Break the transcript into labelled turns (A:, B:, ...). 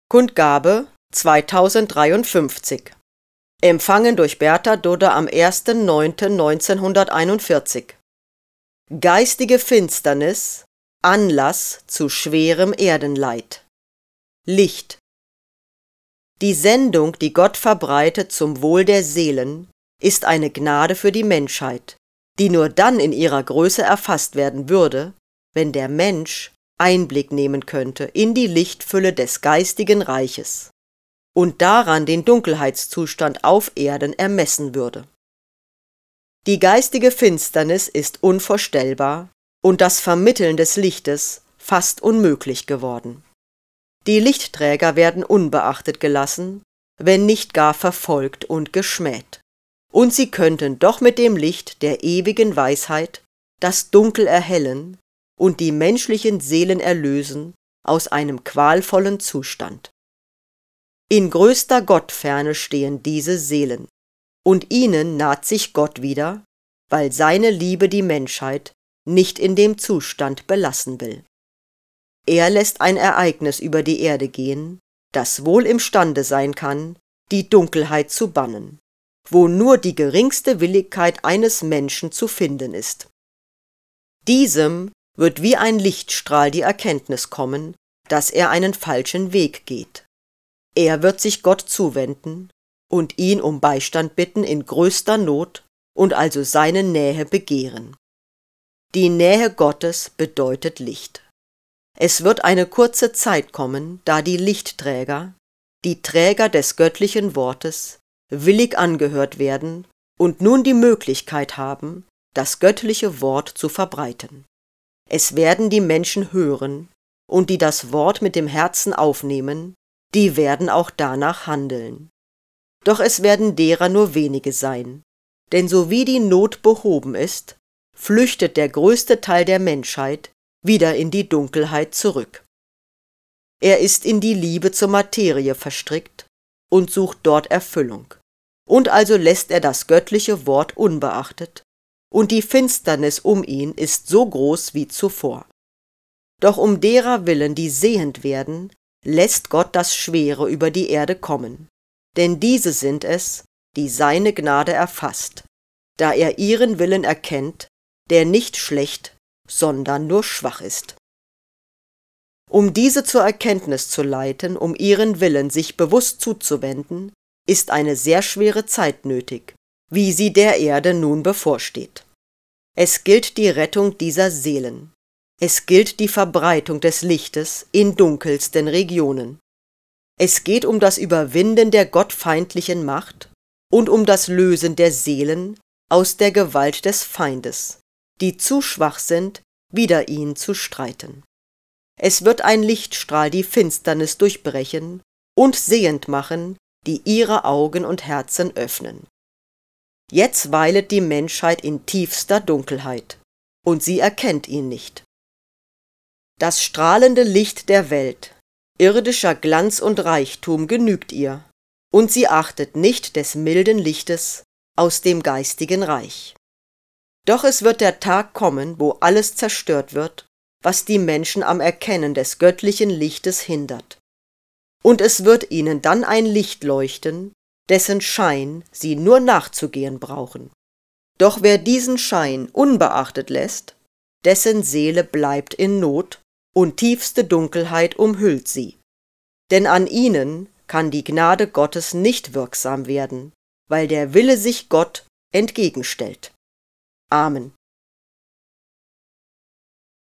A: Kundgabe 2053. Empfangen durch Bertha Dudde am 1.9.1941. Geistige Finsternis, Anlass zu schwerem Erdenleid. Licht. Die Sendung, die Gott verbreitet zum Wohl der Seelen, ist eine Gnade für die Menschheit, die nur dann in ihrer Größe erfasst werden würde, wenn der Mensch Einblick nehmen könnte in die Lichtfülle des geistigen Reiches und daran den Dunkelheitszustand auf Erden ermessen würde. Die geistige Finsternis ist unvorstellbar und das Vermitteln des Lichtes fast unmöglich geworden. Die Lichtträger werden unbeachtet gelassen, wenn nicht gar verfolgt und geschmäht. Und sie könnten doch mit dem Licht der ewigen Weisheit das Dunkel erhellen und die menschlichen Seelen erlösen aus einem qualvollen Zustand. In größter Gottferne stehen diese Seelen, und ihnen naht sich Gott wieder, weil seine Liebe die Menschheit nicht in dem Zustand belassen will. Er lässt ein Ereignis über die Erde gehen, das wohl imstande sein kann, die Dunkelheit zu bannen, wo nur die geringste Willigkeit eines Menschen zu finden ist. Diesem wird wie ein Lichtstrahl die Erkenntnis kommen, dass er einen falschen Weg geht. Er wird sich Gott zuwenden und ihn um Beistand bitten in größter Not und also seine Nähe begehren. Die Nähe Gottes bedeutet Licht. Es wird eine kurze Zeit kommen, da die Lichtträger, die Träger des göttlichen Wortes, willig angehört werden und nun die Möglichkeit haben, das göttliche Wort zu verbreiten. Es werden die Menschen hören, und die das Wort mit dem Herzen aufnehmen, die werden auch danach handeln. Doch es werden derer nur wenige sein, denn so wie die Not behoben ist, flüchtet der größte Teil der Menschheit wieder in die Dunkelheit zurück. Er ist in die Liebe zur Materie verstrickt und sucht dort Erfüllung, und also lässt er das göttliche Wort unbeachtet, und die Finsternis um ihn ist so groß wie zuvor. Doch um derer willen, die sehend werden, lässt Gott das Schwere über die Erde kommen, denn diese sind es, die seine Gnade erfasst, da er ihren Willen erkennt, der nicht schlecht, sondern nur schwach ist. Um diese zur Erkenntnis zu leiten, um ihren Willen sich bewusst zuzuwenden, ist eine sehr schwere Zeit nötig, wie sie der Erde nun bevorsteht. Es gilt die Rettung dieser Seelen. Es gilt die Verbreitung des Lichtes in dunkelsten Regionen. Es geht um das Überwinden der gottfeindlichen Macht und um das Lösen der Seelen aus der Gewalt des Feindes, die zu schwach sind, wider ihn zu streiten. Es wird ein Lichtstrahl die Finsternis durchbrechen und sehend machen, die ihre Augen und Herzen öffnen. Jetzt weilet die Menschheit in tiefster Dunkelheit, und sie erkennt ihn nicht. Das strahlende Licht der Welt, irdischer Glanz und Reichtum genügt ihr, und sie achtet nicht des milden Lichtes aus dem geistigen Reich. Doch es wird der Tag kommen, wo alles zerstört wird, was die Menschen am Erkennen des göttlichen Lichtes hindert. Und es wird ihnen dann ein Licht leuchten, dessen Schein sie nur nachzugehen brauchen. Doch wer diesen Schein unbeachtet lässt, dessen Seele bleibt in Not und tiefste Dunkelheit umhüllt sie. Denn an ihnen kann die Gnade Gottes nicht wirksam werden, weil der Wille sich Gott entgegenstellt. Amen.